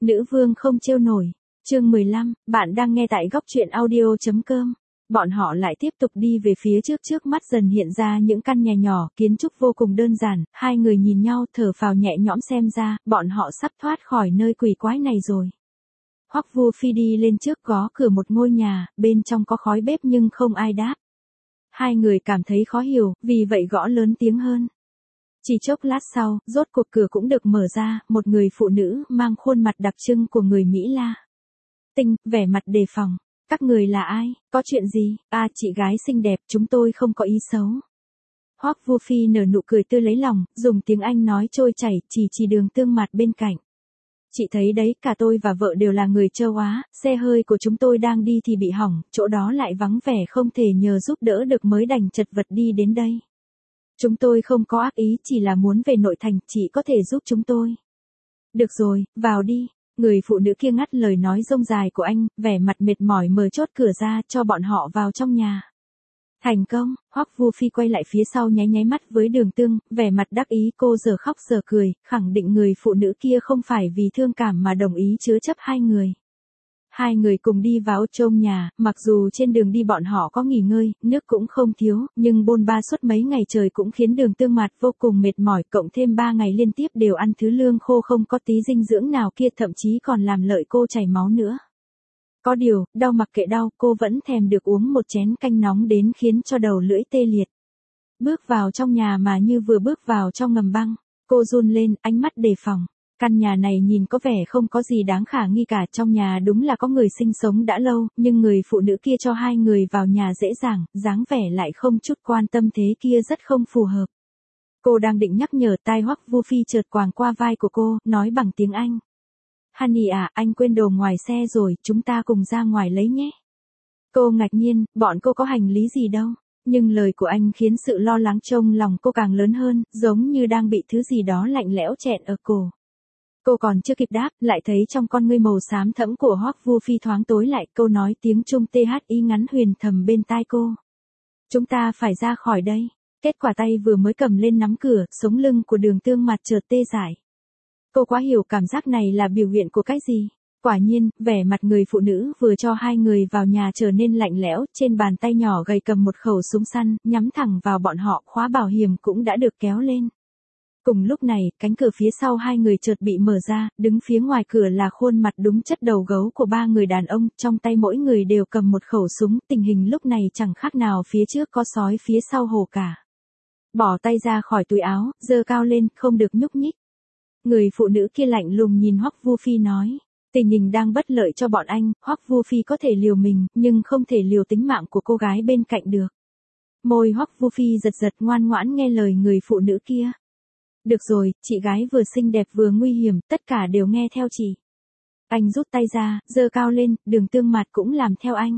Nữ vương không trêu nổi. Chương 15, bạn đang nghe tại góc truyện audio.com. Bọn họ lại tiếp tục đi về phía trước, trước mắt dần hiện ra những căn nhà nhỏ, kiến trúc vô cùng đơn giản, hai người nhìn nhau thở phào nhẹ nhõm, xem ra, bọn họ sắp thoát khỏi nơi quỷ quái này rồi. Hoắc Vu Phi đi lên trước gõ cửa một ngôi nhà, bên trong có khói bếp nhưng không ai đáp. Hai người cảm thấy khó hiểu, vì vậy gõ lớn tiếng hơn. Chỉ chốc lát sau, rốt cuộc cửa cũng được mở ra, một người phụ nữ mang khuôn mặt đặc trưng của người Mỹ La Tinh, vẻ mặt đề phòng. Các người là ai, có chuyện gì? À, chị gái xinh đẹp, chúng tôi không có ý xấu. Hoắc Vu Phi nở nụ cười tươi lấy lòng, dùng tiếng Anh nói trôi chảy, chỉ Đường Tương Mặt bên cạnh. Chị thấy đấy, cả tôi và vợ đều là người châu Á, xe hơi của chúng tôi đang đi thì bị hỏng, chỗ đó lại vắng vẻ không thể nhờ giúp đỡ được mới đành chật vật đi đến đây. Chúng tôi không có ác ý, chỉ là muốn về nội thành, chị có thể giúp chúng tôi. Được rồi, vào đi. Người phụ nữ kia ngắt lời nói rông dài của anh, vẻ mặt mệt mỏi mở chốt cửa ra cho bọn họ vào trong nhà. Thành công, Hoắc Vu Phi quay lại phía sau nháy nháy mắt với Đường Tương, vẻ mặt đắc ý, cô giờ khóc giờ cười, khẳng định người phụ nữ kia không phải vì thương cảm mà đồng ý chứa chấp hai người. Hai người cùng đi vào trong nhà, mặc dù trên đường đi bọn họ có nghỉ ngơi, nước cũng không thiếu, nhưng bôn ba suốt mấy ngày trời cũng khiến Đường Tương Mặt vô cùng mệt mỏi, cộng thêm 3 ngày liên tiếp đều ăn thứ lương khô không có tí dinh dưỡng nào kia, thậm chí còn làm lợi cô chảy máu nữa. Có điều, đau mặc kệ đau, cô vẫn thèm được uống một chén canh nóng đến khiến cho đầu lưỡi tê liệt. Bước vào trong nhà mà như vừa bước vào trong ngầm băng, cô run lên, ánh mắt đề phòng. Căn nhà này nhìn có vẻ không có gì đáng khả nghi cả, trong nhà đúng là có người sinh sống đã lâu, nhưng người phụ nữ kia cho hai người vào nhà dễ dàng, dáng vẻ lại không chút quan tâm, thế kia rất không phù hợp. Cô đang định nhắc nhở, tai Hoắc Vu Phi chợt quàng qua vai của cô, nói bằng tiếng Anh. Honey à, anh quên đồ ngoài xe rồi, chúng ta cùng ra ngoài lấy nhé. Cô ngạc nhiên, bọn cô có hành lý gì đâu. Nhưng lời của anh khiến sự lo lắng trong lòng cô càng lớn hơn, giống như đang bị thứ gì đó lạnh lẽo chẹn ở cổ. Cô còn chưa kịp đáp, lại thấy trong con ngươi màu xám thẫm của Hoắc Vu Phi thoáng tối lại, câu nói tiếng Trung THI ngắn huyền thầm bên tai cô. Chúng ta phải ra khỏi đây. Kết quả tay vừa mới cầm lên nắm cửa, sống lưng của Đường Tương Mặt chợt tê dại. Cô quá hiểu cảm giác này là biểu hiện của cái gì. Quả nhiên, vẻ mặt người phụ nữ vừa cho hai người vào nhà trở nên lạnh lẽo, trên bàn tay nhỏ gầy cầm một khẩu súng săn, nhắm thẳng vào bọn họ, khóa bảo hiểm cũng đã được kéo lên. Cùng lúc này, cánh cửa phía sau hai người chợt bị mở ra, đứng phía ngoài cửa là khuôn mặt đúng chất đầu gấu của ba người đàn ông, trong tay mỗi người đều cầm một khẩu súng, tình hình lúc này chẳng khác nào phía trước có sói phía sau hổ cả. Bỏ tay ra khỏi túi áo, giơ cao lên, không được nhúc nhích. Người phụ nữ kia lạnh lùng nhìn Hoắc Vu Phi nói, tình hình đang bất lợi cho bọn anh, Hoắc Vu Phi có thể liều mình, nhưng không thể liều tính mạng của cô gái bên cạnh được. Môi Hoắc Vu Phi giật giật, ngoan ngoãn nghe lời người phụ nữ kia. Được rồi, chị gái vừa xinh đẹp vừa nguy hiểm, tất cả đều nghe theo chị. Anh rút tay ra, giơ cao lên, Đường Tương Mặt cũng làm theo anh.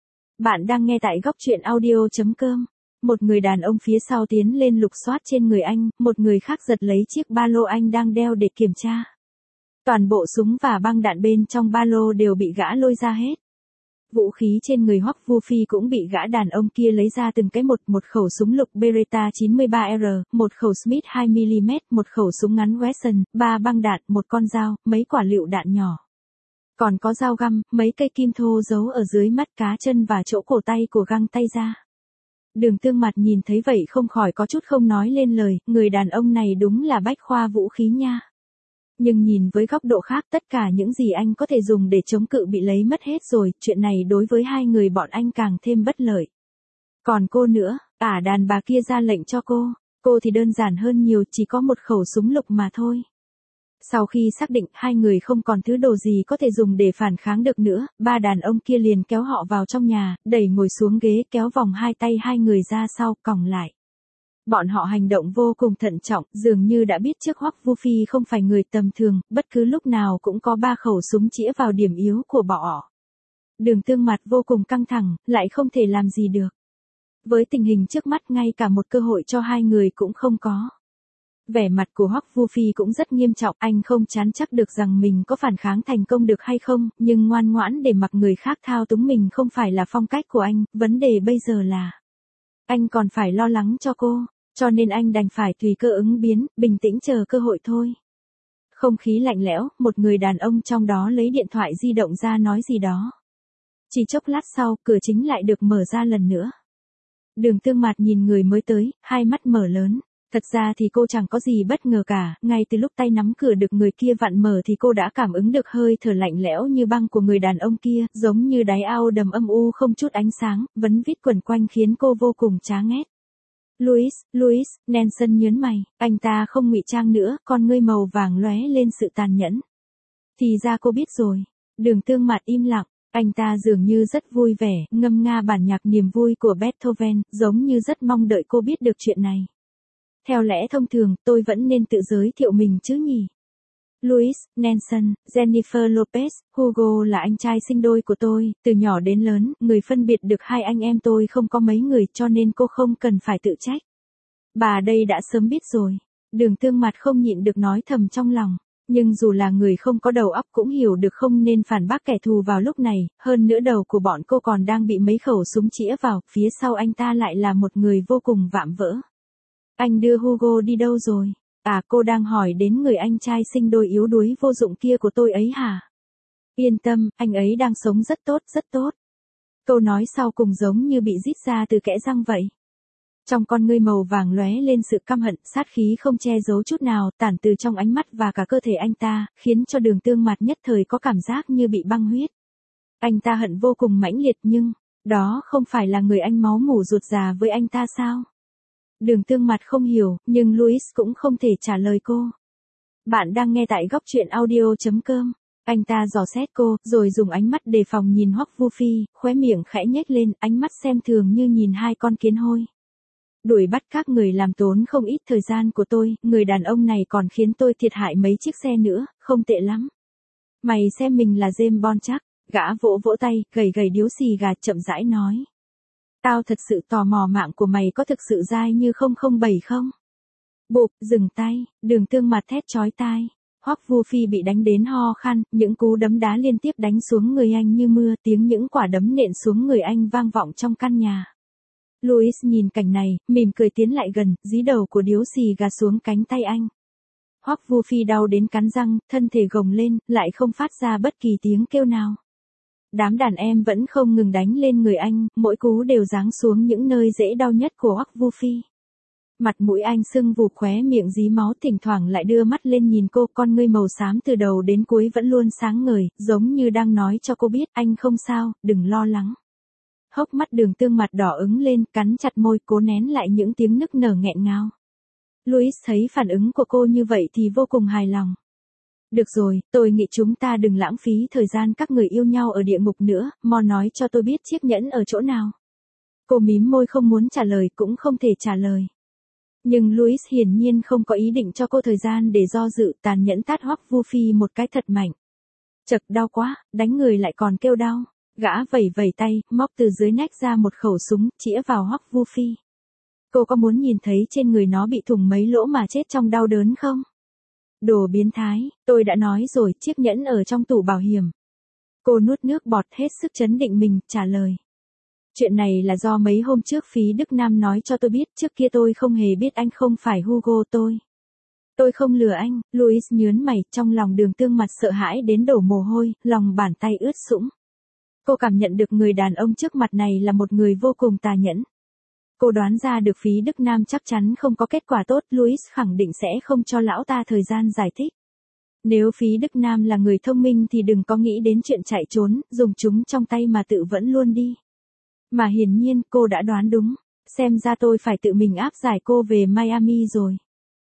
Bạn đang nghe tại góc truyện audio.com. Một người đàn ông phía sau tiến lên lục soát trên người anh, một người khác giật lấy chiếc ba lô anh đang đeo để kiểm tra. Toàn bộ súng và băng đạn bên trong ba lô đều bị gã lôi ra hết. Vũ khí trên người Hoắc Vu Phi cũng bị gã đàn ông kia lấy ra từng cái, một khẩu súng lục Beretta 93R, một khẩu Smith 2mm, một khẩu súng ngắn Wesson, 3 băng đạn, một con dao, mấy quả lựu đạn nhỏ. Còn có dao găm, mấy cây kim thô giấu ở dưới mắt cá chân và chỗ cổ tay của găng tay ra. Đường Tương Mặt nhìn thấy vậy không khỏi có chút không nói lên lời, người đàn ông này đúng là bách khoa vũ khí nha. Nhưng nhìn với góc độ khác, tất cả những gì anh có thể dùng để chống cự bị lấy mất hết rồi, chuyện này đối với hai người bọn anh càng thêm bất lợi. Còn cô nữa, đàn bà kia ra lệnh cho cô thì đơn giản hơn nhiều, chỉ có một khẩu súng lục mà thôi. Sau khi xác định hai người không còn thứ đồ gì có thể dùng để phản kháng được nữa, ba đàn ông kia liền kéo họ vào trong nhà, đẩy ngồi xuống ghế, kéo vòng hai tay hai người ra sau, còng lại. Bọn họ hành động vô cùng thận trọng, dường như đã biết trước Hoắc Vu Phi không phải người tầm thường, bất cứ lúc nào cũng có 3 khẩu súng chĩa vào điểm yếu của bọn họ. Đường Tương Mặt vô cùng căng thẳng, lại không thể làm gì được. Với tình hình trước mắt ngay cả một cơ hội cho hai người cũng không có. Vẻ mặt của Hoắc Vu Phi cũng rất nghiêm trọng, anh không chán chắc được rằng mình có phản kháng thành công được hay không, nhưng ngoan ngoãn để mặc người khác thao túng mình không phải là phong cách của anh, vấn đề bây giờ là anh còn phải lo lắng cho cô, cho nên anh đành phải tùy cơ ứng biến, bình tĩnh chờ cơ hội thôi. Không khí lạnh lẽo, một người đàn ông trong đó lấy điện thoại di động ra nói gì đó. Chỉ chốc lát sau, cửa chính lại được mở ra lần nữa. Đường Tương Mạt nhìn người mới tới, hai mắt mở lớn. Thật ra thì cô chẳng có gì bất ngờ cả, ngay từ lúc tay nắm cửa được người kia vặn mở thì cô đã cảm ứng được hơi thở lạnh lẽo như băng của người đàn ông kia, giống như đáy ao đầm âm u không chút ánh sáng, vấn vít quẩn quanh khiến cô vô cùng chán ghét. Louis, Nelson nhớn mày, anh ta không ngụy trang nữa, con ngươi màu vàng lóe lên sự tàn nhẫn. Thì ra cô biết rồi. Đường Tương Mạt im lặng, anh ta dường như rất vui vẻ, ngâm nga bản nhạc niềm vui của Beethoven, giống như rất mong đợi cô biết được chuyện này. Theo lẽ thông thường, tôi vẫn nên tự giới thiệu mình chứ nhỉ? Louis, Nelson, Jennifer Lopez, Hugo là anh trai sinh đôi của tôi, từ nhỏ đến lớn, người phân biệt được hai anh em tôi không có mấy người cho nên cô không cần phải tự trách. Bà đây đã sớm biết rồi. Đường Tương Mạt không nhịn được nói thầm trong lòng. Nhưng dù là người không có đầu óc cũng hiểu được không nên phản bác kẻ thù vào lúc này, hơn nữa đầu của bọn cô còn đang bị mấy khẩu súng chĩa vào, phía sau anh ta lại là một người vô cùng vạm vỡ. Anh đưa Hugo đi đâu rồi? À, cô đang hỏi đến người anh trai sinh đôi yếu đuối vô dụng kia của tôi ấy hả? Yên tâm, anh ấy đang sống rất tốt, rất tốt. Câu nói sau cùng giống như bị rít ra từ kẽ răng vậy. Trong con ngươi màu vàng lóe lên sự căm hận, sát khí không che giấu chút nào, tản từ trong ánh mắt và cả cơ thể anh ta, khiến cho Đường Tương Mạt nhất thời có cảm giác như bị băng huyết. Anh ta hận vô cùng mãnh liệt nhưng, đó không phải là người anh máu mủ ruột già với anh ta sao? Đường Tương Mạt không hiểu, nhưng Louis cũng không thể trả lời cô. Bạn đang nghe tại góc truyện audio.com. Anh ta dò xét cô, rồi dùng ánh mắt đề phòng nhìn Hoắc Vu Phi, khóe miệng khẽ nhếch lên, ánh mắt xem thường như nhìn hai con kiến hôi. Đuổi bắt các người làm tốn không ít thời gian của tôi, người đàn ông này còn khiến tôi thiệt hại mấy chiếc xe nữa, không tệ lắm. Mày xem mình là James Bond chắc, gã vỗ vỗ tay, gầy gầy điếu xì gà chậm rãi nói. Tao thật sự tò mò mạng của mày có thực sự dai như 007 không? Bụp, dừng tay, Đường Tương Mạt thét chói tai. Hoắc Vu Phi bị đánh đến ho khan, những cú đấm đá liên tiếp đánh xuống người anh như mưa, tiếng những quả đấm nện xuống người anh vang vọng trong căn nhà. Louis nhìn cảnh này, mỉm cười tiến lại gần, dí đầu của điếu xì gà xuống cánh tay anh. Hoắc Vu Phi đau đến cắn răng, thân thể gồng lên, lại không phát ra bất kỳ tiếng kêu nào. Đám đàn em vẫn không ngừng đánh lên người anh, mỗi cú đều giáng xuống những nơi dễ đau nhất của Hoắc Vu Phi. Mặt mũi anh sưng vù, khóe miệng dí máu, thỉnh thoảng lại đưa mắt lên nhìn cô, con ngươi màu xám từ đầu đến cuối vẫn luôn sáng ngời, giống như đang nói cho cô biết anh không sao, đừng lo lắng. Hốc mắt Đường Tương Mạt đỏ ứng lên, cắn chặt môi, cố nén lại những tiếng nức nở nghẹn ngào. Louis thấy phản ứng của cô như vậy thì vô cùng hài lòng. Được rồi, tôi nghĩ chúng ta đừng lãng phí thời gian các người yêu nhau ở địa ngục nữa, mau nói cho tôi biết chiếc nhẫn ở chỗ nào. Cô mím môi không muốn trả lời cũng không thể trả lời. Nhưng Louis hiển nhiên không có ý định cho cô thời gian để do dự, tàn nhẫn tát Hoắc Vu Phi một cái thật mạnh. Chật, đau quá, đánh người lại còn kêu đau. Gã vẩy vẩy tay, móc từ dưới nách ra một khẩu súng, chĩa vào Hoắc Vu Phi. Cô có muốn nhìn thấy trên người nó bị thủng mấy lỗ mà chết trong đau đớn không? Đồ biến thái, tôi đã nói rồi, chiếc nhẫn ở trong tủ bảo hiểm. Cô nuốt nước bọt, hết sức trấn định mình, trả lời. Chuyện này là do mấy hôm trước Phí Đức Nam nói cho tôi biết, trước kia tôi không hề biết anh không phải Hugo tôi. Tôi không lừa anh, Louis nhớn mày, trong lòng Đường Tương Mạt sợ hãi đến đổ mồ hôi, lòng bàn tay ướt sũng. Cô cảm nhận được người đàn ông trước mặt này là một người vô cùng tà nhẫn. Cô đoán ra được Phí Đức Nam chắc chắn không có kết quả tốt, Louis khẳng định sẽ không cho lão ta thời gian giải thích. Nếu Phí Đức Nam là người thông minh thì đừng có nghĩ đến chuyện chạy trốn, dùng chúng trong tay mà tự vẫn luôn đi. Mà hiển nhiên cô đã đoán đúng, xem ra tôi phải tự mình áp giải cô về Miami rồi.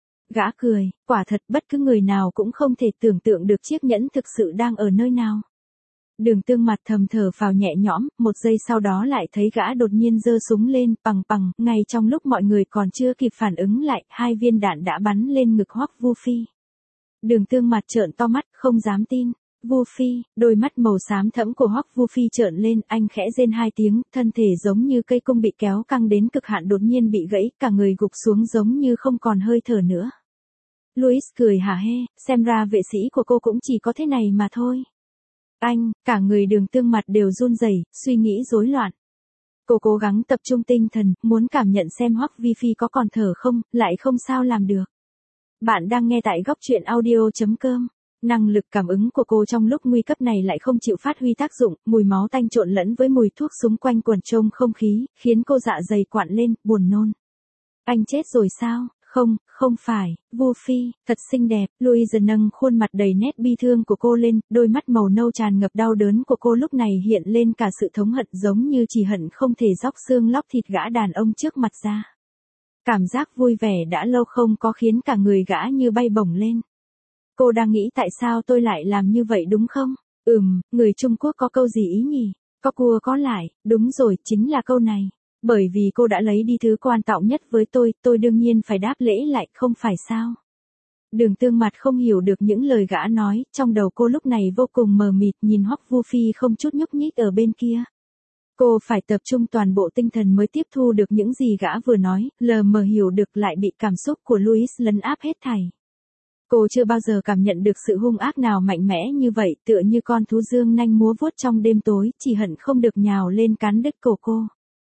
Gã cười, quả thật bất cứ người nào cũng không thể tưởng tượng được chiếc nhẫn thực sự đang ở nơi nào. Đường Tương Mạt thầm thở phào nhẹ nhõm, một giây sau đó lại thấy gã đột nhiên giơ súng lên, pằng pằng, ngay trong lúc mọi người còn chưa kịp phản ứng lại, 2 viên đạn đã bắn lên ngực Hoắc Vu Phi. Đường Tương Mạt trợn to mắt, không dám tin. Vu Phi, đôi mắt màu xám thẫm của Hoắc Vu Phi trợn lên, anh khẽ rên 2 tiếng, thân thể giống như cây cung bị kéo căng đến cực hạn đột nhiên bị gãy, cả người gục xuống giống như không còn hơi thở nữa. Louis cười hả hê, xem ra vệ sĩ của cô cũng chỉ có thế này mà thôi. Anh, cả người Đường Tương Mạt đều run rẩy, suy nghĩ rối loạn. Cô cố gắng tập trung tinh thần, muốn cảm nhận xem Hoắc Vi Phi có còn thở không, lại không sao làm được. Bạn đang nghe tại góc truyện audio.com. Năng lực cảm ứng của cô trong lúc nguy cấp này lại không chịu phát huy tác dụng, mùi máu tanh trộn lẫn với mùi thuốc súng quanh quẩn trong không khí, khiến cô dạ dày quặn lên, buồn nôn. Anh chết rồi sao? Không, không phải, Vu Phi, thật xinh đẹp. Louise nâng khuôn mặt đầy nét bi thương của cô lên, đôi mắt màu nâu tràn ngập đau đớn của cô lúc này hiện lên cả sự thống hận, giống như chỉ hận không thể róc xương lóc thịt gã đàn ông trước mặt ra. Cảm giác vui vẻ đã lâu không có khiến cả người gã như bay bổng lên. Cô đang nghĩ tại sao tôi lại làm như vậy đúng không? Người Trung Quốc có câu gì ý nhỉ? Có cua có lại, đúng rồi, chính là câu này. Bởi vì cô đã lấy đi thứ quan trọng nhất với tôi đương nhiên phải đáp lễ lại, không phải sao? Đường Tương mặt không hiểu được những lời gã nói, trong đầu cô lúc này vô cùng mờ mịt nhìn Hoắc Vu Phi không chút nhúc nhích ở bên kia. Cô phải tập trung toàn bộ tinh thần mới tiếp thu được những gì gã vừa nói, lờ mờ hiểu được lại bị cảm xúc của Louis lấn áp hết thảy. Cô chưa bao giờ cảm nhận được sự hung ác nào mạnh mẽ như vậy, tựa như con thú dương nanh múa vuốt trong đêm tối, chỉ hận không được nhào lên cắn đứt cổ cô.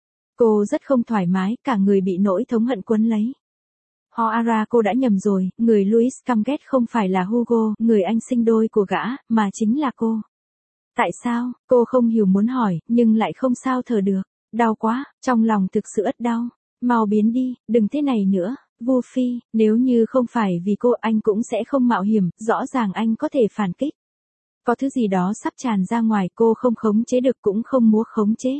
Cô rất không thoải mái, cả người bị nỗi thống hận quấn lấy. Hoara, cô đã nhầm rồi, người Louis căm ghét không phải là Hugo, người anh sinh đôi của gã, mà chính là cô. Tại sao? Cô không hiểu muốn hỏi, nhưng lại không sao thở được. Đau quá, trong lòng thực sự ớt đau. Mau biến đi, đừng thế này nữa. Vu Phi, nếu như không phải vì cô anh cũng sẽ không mạo hiểm, rõ ràng anh có thể phản kích. Có thứ gì đó sắp tràn ra ngoài, cô không khống chế được cũng không muốn khống chế.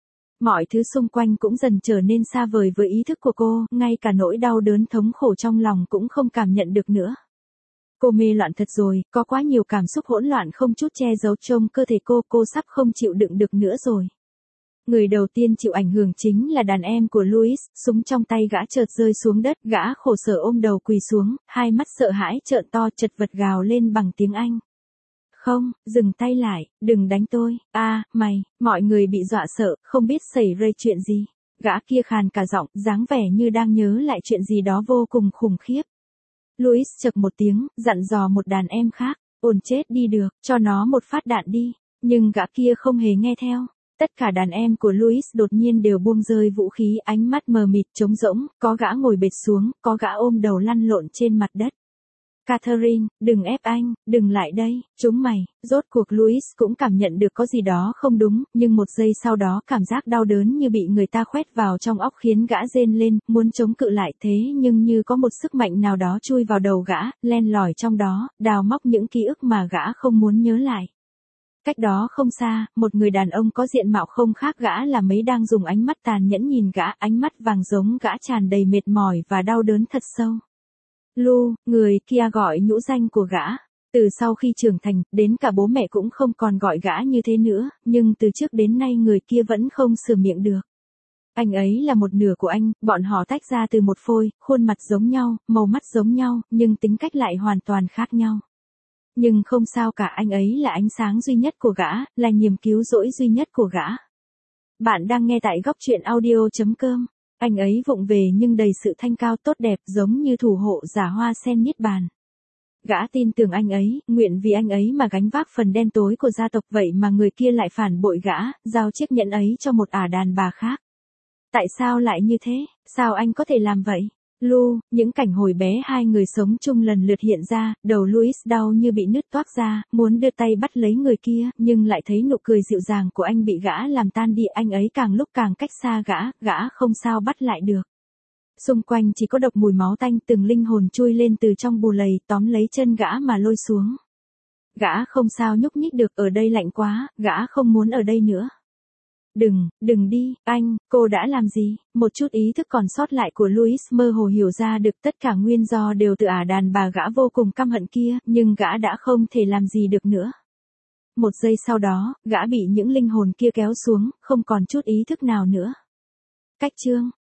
Mọi thứ xung quanh cũng dần trở nên xa vời với ý thức của cô, ngay cả nỗi đau đớn thống khổ trong lòng cũng không cảm nhận được nữa. Cô mê loạn thật rồi, có quá nhiều cảm xúc hỗn loạn không chút che giấu trong cơ thể cô sắp không chịu đựng được nữa rồi. Người đầu tiên chịu ảnh hưởng chính là đàn em của Louis, súng trong tay gã chợt rơi xuống đất, gã khổ sở ôm đầu quỳ xuống, hai mắt sợ hãi trợn to chật vật gào lên bằng tiếng Anh. Không, dừng tay lại, đừng đánh tôi, mày, mọi người bị dọa sợ, không biết xảy ra chuyện gì. Gã kia khàn cả giọng, dáng vẻ như đang nhớ lại chuyện gì đó vô cùng khủng khiếp. Louis chậc một tiếng, dặn dò một đàn em khác, ổn chết đi được, cho nó một phát đạn đi, nhưng gã kia không hề nghe theo. Tất cả đàn em của Louis đột nhiên đều buông rơi vũ khí, ánh mắt mờ mịt trống rỗng, có gã ngồi bệt xuống, có gã ôm đầu lăn lộn trên mặt đất. Catherine, đừng ép anh, đừng lại đây, chúng mày, rốt cuộc Louis cũng cảm nhận được có gì đó không đúng, nhưng một giây sau đó cảm giác đau đớn như bị người ta khoét vào trong óc khiến gã rên lên, muốn chống cự lại thế nhưng như có một sức mạnh nào đó chui vào đầu gã, len lỏi trong đó, đào móc những ký ức mà gã không muốn nhớ lại. Cách đó không xa, một người đàn ông có diện mạo không khác gã là mấy đang dùng ánh mắt tàn nhẫn nhìn gã, ánh mắt vàng giống gã tràn đầy mệt mỏi và đau đớn thật sâu. Lu, người kia gọi nhũ danh của gã. Từ sau khi trưởng thành, đến cả bố mẹ cũng không còn gọi gã như thế nữa, nhưng từ trước đến nay người kia vẫn không sửa miệng được. Anh ấy là một nửa của anh, bọn họ tách ra từ một phôi, khuôn mặt giống nhau, màu mắt giống nhau, nhưng tính cách lại hoàn toàn khác nhau. Nhưng không sao cả, anh ấy là ánh sáng duy nhất của gã, là niềm cứu rỗi duy nhất của gã. Bạn đang nghe tại góc truyện audio.com. Anh ấy vụng về nhưng đầy sự thanh cao tốt đẹp, giống như thủ hộ giả hoa sen niết bàn. Gã tin tưởng anh ấy, nguyện vì anh ấy mà gánh vác phần đen tối của gia tộc, vậy mà người kia lại phản bội gã, giao chiếc nhẫn ấy cho một ả đàn bà khác. Tại sao lại như thế? Sao anh có thể làm vậy? Lu, những cảnh hồi bé hai người sống chung lần lượt hiện ra, đầu Louis đau như bị nứt toác ra, muốn đưa tay bắt lấy người kia, nhưng lại thấy nụ cười dịu dàng của anh bị gã làm tan đi, anh ấy càng lúc càng cách xa gã không sao bắt lại được. Xung quanh chỉ có độc mùi máu tanh, từng linh hồn chui lên từ trong bù lầy, tóm lấy chân gã mà lôi xuống. Gã không sao nhúc nhích được, ở đây lạnh quá, gã không muốn ở đây nữa. Đừng đi, anh, cô đã làm gì? Một chút ý thức còn sót lại của Louis mơ hồ hiểu ra được tất cả nguyên do đều từ ả đàn bà gã vô cùng căm hận kia, nhưng gã đã không thể làm gì được nữa. Một giây sau đó, gã bị những linh hồn kia kéo xuống, không còn chút ý thức nào nữa. Cách chương